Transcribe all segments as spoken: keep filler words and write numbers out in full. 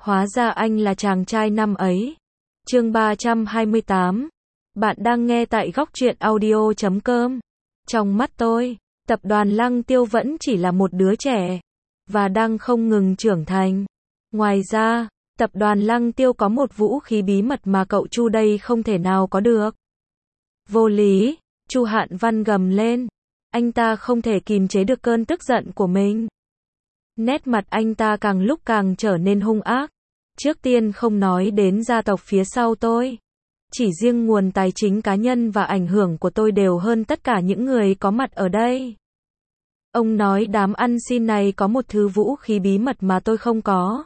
Hóa ra anh là chàng trai năm ấy. Chương ba trăm hai mươi tám. Bạn đang nghe tại góc truyện audio chấm com. Trong mắt tôi, tập đoàn Lăng Tiêu vẫn chỉ là một đứa trẻ và đang không ngừng trưởng thành. Ngoài ra, tập đoàn Lăng Tiêu có một vũ khí bí mật mà cậu Chu đây không thể nào có được. Vô lý, Chu Hạn Văn gầm lên. Anh ta không thể kìm chế được cơn tức giận của mình. Nét mặt anh ta càng lúc càng trở nên hung ác. Trước tiên không nói đến gia tộc phía sau tôi. Chỉ riêng nguồn tài chính cá nhân và ảnh hưởng của tôi đều hơn tất cả những người có mặt ở đây. Ông nói đám ăn xin này có một thứ vũ khí bí mật mà tôi không có.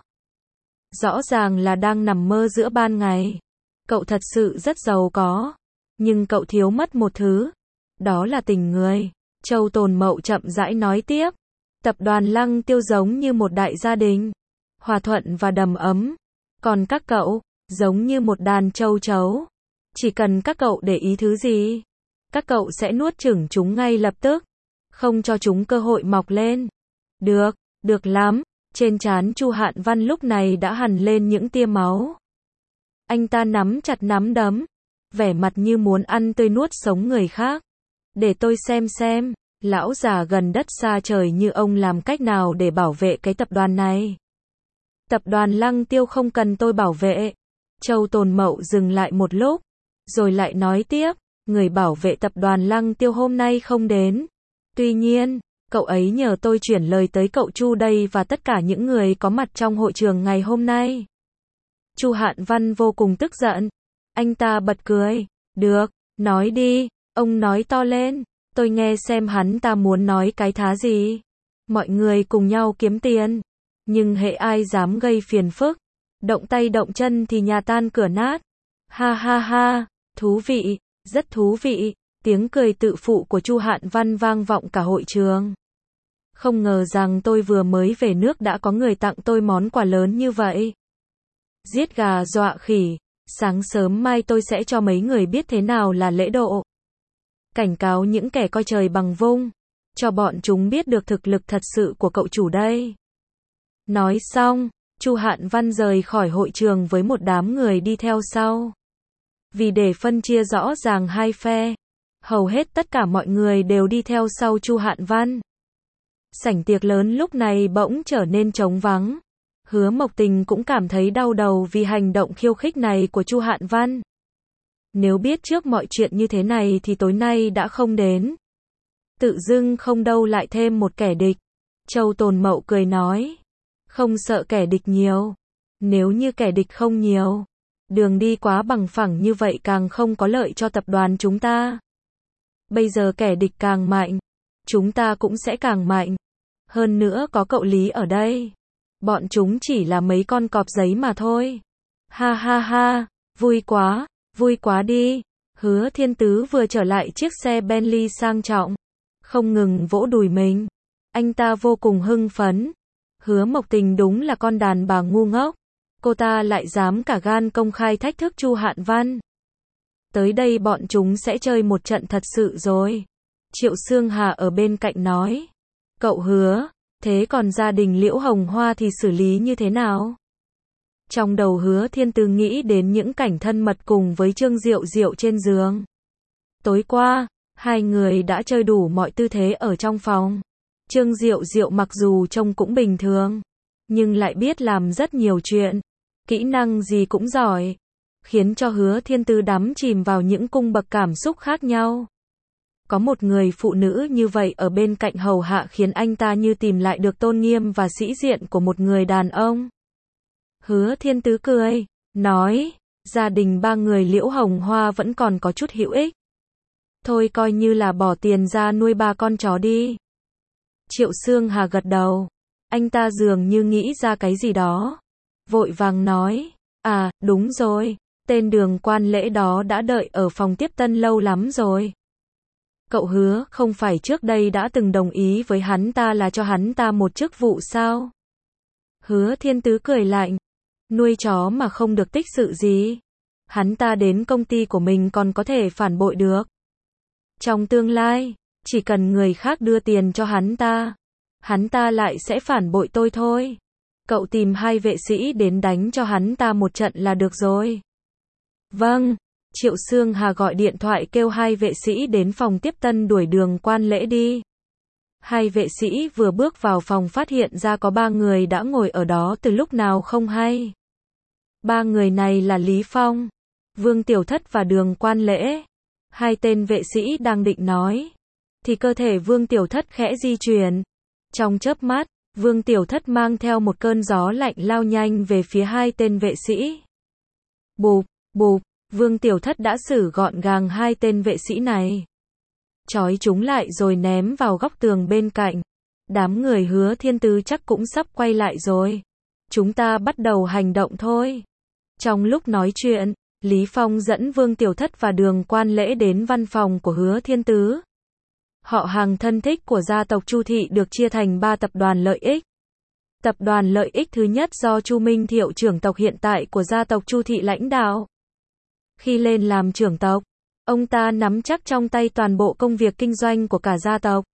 Rõ ràng là đang nằm mơ giữa ban ngày. Cậu thật sự rất giàu có. Nhưng cậu thiếu mất một thứ. Đó là tình người. Châu Tồn Mậu chậm rãi nói tiếp. Tập đoàn Lăng Tiêu giống như một đại gia đình. Hòa thuận và đầm ấm. Còn các cậu, giống như một đàn châu chấu. Chỉ cần các cậu để ý thứ gì, các cậu sẽ nuốt chửng chúng ngay lập tức. Không cho chúng cơ hội mọc lên. Được, được lắm. Trên trán Chu Hạn Văn lúc này đã hằn lên những tia máu. Anh ta nắm chặt nắm đấm. Vẻ mặt như muốn ăn tươi nuốt sống người khác. Để tôi xem xem, lão già gần đất xa trời như ông làm cách nào để bảo vệ cái tập đoàn này. Tập đoàn Lăng Tiêu không cần tôi bảo vệ. Châu Tồn Mậu dừng lại một lúc, rồi lại nói tiếp, người bảo vệ tập đoàn Lăng Tiêu hôm nay không đến. Tuy nhiên, cậu ấy nhờ tôi chuyển lời tới cậu Chu đây và tất cả những người có mặt trong hội trường ngày hôm nay. Chu Hạn Văn vô cùng tức giận. Anh ta bật cười. Được, nói đi, ông nói to lên, tôi nghe xem hắn ta muốn nói cái thá gì. Mọi người cùng nhau kiếm tiền. Nhưng hễ ai dám gây phiền phức, động tay động chân thì nhà tan cửa nát. Ha ha ha, thú vị, rất thú vị. Tiếng cười tự phụ của Chu Hạn Văn vang vọng cả hội trường. Không ngờ rằng tôi vừa mới về nước đã có người tặng tôi món quà lớn như vậy. Giết gà dọa khỉ, sáng sớm mai tôi sẽ cho mấy người biết thế nào là lễ độ. Cảnh cáo những kẻ coi trời bằng vung, cho bọn chúng biết được thực lực thật sự của cậu chủ đây. Nói xong, Chu Hạn Văn rời khỏi hội trường với một đám người đi theo sau. Vì để phân chia rõ ràng hai phe, hầu hết tất cả mọi người đều đi theo sau Chu Hạn Văn. Sảnh tiệc lớn lúc này bỗng trở nên trống vắng. Hứa Mộc Tình cũng cảm thấy đau đầu vì hành động khiêu khích này của Chu Hạn Văn. Nếu biết trước mọi chuyện như thế này thì tối nay đã không đến. Tự dưng không đâu lại thêm một kẻ địch. Châu Tồn Mậu cười nói. Không sợ kẻ địch nhiều. Nếu như kẻ địch không nhiều, đường đi quá bằng phẳng như vậy càng không có lợi cho tập đoàn chúng ta. Bây giờ kẻ địch càng mạnh, chúng ta cũng sẽ càng mạnh. Hơn nữa có cậu Lý ở đây. Bọn chúng chỉ là mấy con cọp giấy mà thôi. Ha ha ha, vui quá, vui quá đi. Hứa Thiên Tứ vừa trở lại chiếc xe Bentley sang trọng, không ngừng vỗ đùi mình. Anh ta vô cùng hưng phấn. Hứa Mộc Tình đúng là con đàn bà ngu ngốc. Cô ta lại dám cả gan công khai thách thức Chu Hạn Văn. Tới đây bọn chúng sẽ chơi một trận thật sự rồi. Triệu Sương Hà ở bên cạnh nói. Cậu Hứa, thế còn gia đình Liễu Hồng Hoa thì xử lý như thế nào? Trong đầu Hứa Thiên Tứ nghĩ đến những cảnh thân mật cùng với Trương Diệu Diệu trên giường. Tối qua, hai người đã chơi đủ mọi tư thế ở trong phòng. Trương Diệu Diệu mặc dù trông cũng bình thường, nhưng lại biết làm rất nhiều chuyện. Kỹ năng gì cũng giỏi. Khiến cho Hứa Thiên Tứ đắm chìm vào những cung bậc cảm xúc khác nhau. Có một người phụ nữ như vậy ở bên cạnh hầu hạ khiến anh ta như tìm lại được tôn nghiêm và sĩ diện của một người đàn ông. Hứa Thiên Tứ cười, nói, gia đình ba người Liễu Hồng Hoa vẫn còn có chút hữu ích. Thôi coi như là bỏ tiền ra nuôi ba con chó đi. Triệu Sương Hà gật đầu. Anh ta dường như nghĩ ra cái gì đó. Vội vàng nói, à, đúng rồi, tên Đường Quan Lễ đó đã đợi ở phòng tiếp tân lâu lắm rồi. Cậu Hứa không phải trước đây đã từng đồng ý với hắn ta là cho hắn ta một chức vụ sao? Hứa Thiên Tứ cười lạnh. Nuôi chó mà không được tích sự gì. Hắn ta đến công ty của mình còn có thể phản bội được. Trong tương lai, chỉ cần người khác đưa tiền cho hắn ta, hắn ta lại sẽ phản bội tôi thôi. Cậu tìm hai vệ sĩ đến đánh cho hắn ta một trận là được rồi. Vâng. Triệu Xương Hà gọi điện thoại kêu hai vệ sĩ đến phòng tiếp tân đuổi Đường Quan Lễ đi. Hai vệ sĩ vừa bước vào phòng phát hiện ra có ba người đã ngồi ở đó từ lúc nào không hay. Ba người này là Lý Phong, Vương Tiểu Thất và Đường Quan Lễ. Hai tên vệ sĩ đang định nói, thì cơ thể Vương Tiểu Thất khẽ di chuyển. Trong chớp mắt, Vương Tiểu Thất mang theo một cơn gió lạnh lao nhanh về phía hai tên vệ sĩ. Bụp, bụp, Vương Tiểu Thất đã xử gọn gàng hai tên vệ sĩ này. Trói chúng lại rồi ném vào góc tường bên cạnh. Đám người Hứa Thiên Tứ chắc cũng sắp quay lại rồi. Chúng ta bắt đầu hành động thôi. Trong lúc nói chuyện, Lý Phong dẫn Vương Tiểu Thất và Đường Quan Lễ đến văn phòng của Hứa Thiên Tứ. Họ hàng thân thích của gia tộc Chu Thị được chia thành ba tập đoàn lợi ích. Tập đoàn lợi ích thứ nhất do Chu Minh Thiệu trưởng tộc hiện tại của gia tộc Chu Thị lãnh đạo. Khi lên làm trưởng tộc, ông ta nắm chắc trong tay toàn bộ công việc kinh doanh của cả gia tộc.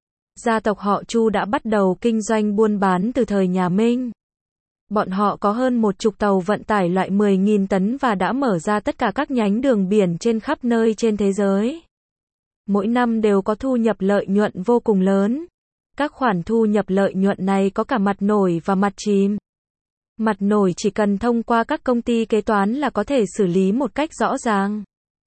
Gia tộc họ Chu đã bắt đầu kinh doanh buôn bán từ thời nhà Minh. Bọn họ có hơn một chục tàu vận tải loại mười nghìn tấn và đã mở ra tất cả các nhánh đường biển trên khắp nơi trên thế giới. Mỗi năm đều có thu nhập lợi nhuận vô cùng lớn. Các khoản thu nhập lợi nhuận này có cả mặt nổi và mặt chìm. Mặt nổi chỉ cần thông qua các công ty kế toán là có thể xử lý một cách rõ ràng.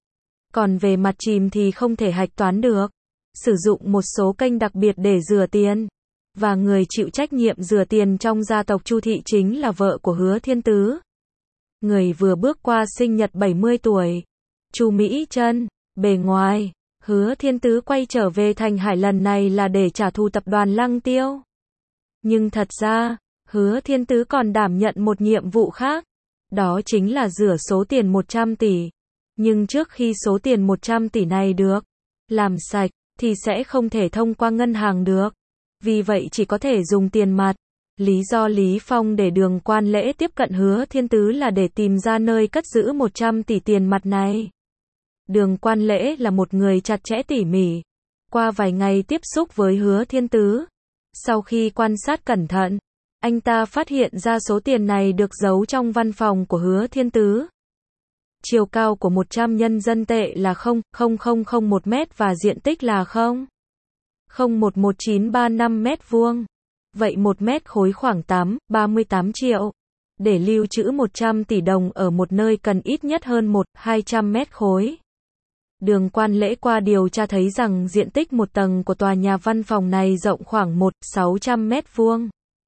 Còn về mặt chìm thì không thể hạch toán được. Sử dụng một số kênh đặc biệt để rửa tiền. Và người chịu trách nhiệm rửa tiền trong gia tộc Chu Thị chính là vợ của Hứa Thiên Tứ. Người vừa bước qua sinh nhật bảy mươi tuổi. Chu Mỹ Trân. Bề ngoài, Hứa Thiên Tứ quay trở về Thành Hải lần này là để trả thù tập đoàn Lăng Tiêu. Nhưng thật ra, Hứa Thiên Tứ còn đảm nhận một nhiệm vụ khác. Đó chính là rửa số tiền một trăm tỷ. Nhưng trước khi số tiền một trăm tỷ này được làm sạch, thì sẽ không thể thông qua ngân hàng được. Vì vậy chỉ có thể dùng tiền mặt. Lý do Lý Phong để Đường Quan Lễ tiếp cận Hứa Thiên Tứ là để tìm ra nơi cất giữ một trăm tỷ tiền mặt này. Đường Quan Lễ là một người chặt chẽ tỉ mỉ. Qua vài ngày tiếp xúc với Hứa Thiên Tứ, sau khi quan sát cẩn thận, anh ta phát hiện ra số tiền này được giấu trong văn phòng của Hứa Thiên Tứ. Chiều cao của một trăm nhân dân tệ là không phẩy không không không một mét và diện tích là không phẩy không một một chín ba năm mét vuông. Vậy một mét khối khoảng tám phẩy ba mươi tám triệu. Để lưu trữ một trăm tỷ đồng ở một nơi cần ít nhất hơn một phẩy hai trăm mét khối. Đường Quan Lễ qua điều tra thấy rằng diện tích một tầng của tòa nhà văn phòng này rộng khoảng một phẩy sáu trăm mét vuông.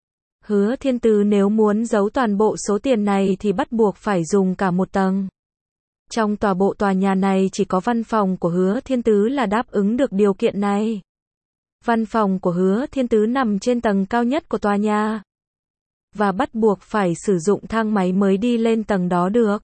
Hứa Thiên Tứ nếu muốn giấu toàn bộ số tiền này thì bắt buộc phải dùng cả một tầng. Trong tòa bộ tòa nhà này chỉ có văn phòng của Hứa Thiên Tứ là đáp ứng được điều kiện này. Văn phòng của Hứa Thiên Tứ nằm trên tầng cao nhất của tòa nhà. Và bắt buộc phải sử dụng thang máy mới đi lên tầng đó được.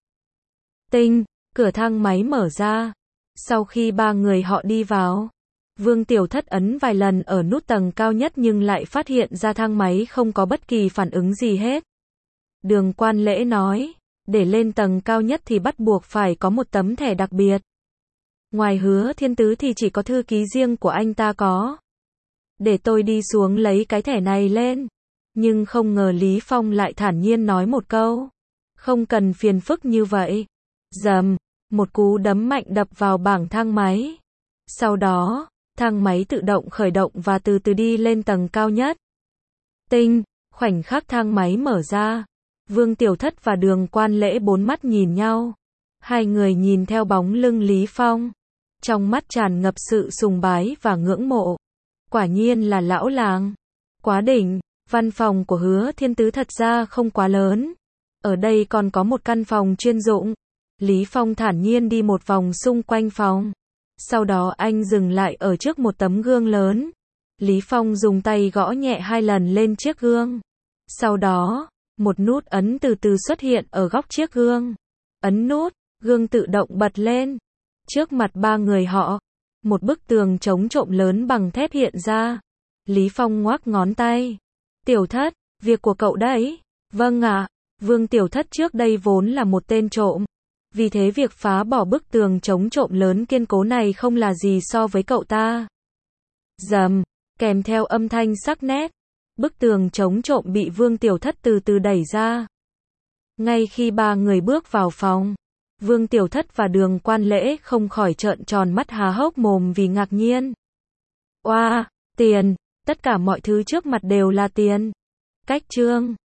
Tinh, cửa thang máy mở ra. Sau khi ba người họ đi vào, Vương Tiểu Thất ấn vài lần ở nút tầng cao nhất nhưng lại phát hiện ra thang máy không có bất kỳ phản ứng gì hết. Đường Quan Lễ nói, để lên tầng cao nhất thì bắt buộc phải có một tấm thẻ đặc biệt. Ngoài Hứa Thiên Tứ thì chỉ có thư ký riêng của anh ta có. Để tôi đi xuống lấy cái thẻ này lên. Nhưng không ngờ Lý Phong lại thản nhiên nói một câu. Không cần phiền phức như vậy. Dầm, một cú đấm mạnh đập vào bảng thang máy. Sau đó, thang máy tự động khởi động và từ từ đi lên tầng cao nhất. Tinh, khoảnh khắc thang máy mở ra. Vương Tiểu Thất và Đường Quan Lễ bốn mắt nhìn nhau. Hai người nhìn theo bóng lưng Lý Phong. Trong mắt tràn ngập sự sùng bái và ngưỡng mộ. Quả nhiên là lão làng. Quá đỉnh, văn phòng của Hứa Thiên Tứ thật ra không quá lớn. Ở đây còn có một căn phòng chuyên dụng. Lý Phong thản nhiên đi một vòng xung quanh phòng. Sau đó anh dừng lại ở trước một tấm gương lớn. Lý Phong dùng tay gõ nhẹ hai lần lên chiếc gương. Sau đó, một nút ấn từ từ xuất hiện ở góc chiếc gương. Ấn nút, gương tự động bật lên. Trước mặt ba người họ, một bức tường chống trộm lớn bằng thép hiện ra. Lý Phong ngoắc ngón tay. Tiểu Thất, việc của cậu đấy. Vâng ạ. Vương Tiểu Thất trước đây vốn là một tên trộm. Vì thế việc phá bỏ bức tường chống trộm lớn kiên cố này không là gì so với cậu ta. Dầm, kèm theo âm thanh sắc nét. Bức tường chống trộm bị Vương Tiểu Thất từ từ đẩy ra. Ngay khi ba người bước vào phòng, Vương Tiểu Thất và Đường Quan Lễ không khỏi trợn tròn mắt há hốc mồm vì ngạc nhiên. Oa, tiền, tất cả mọi thứ trước mặt đều là tiền. Cách trương.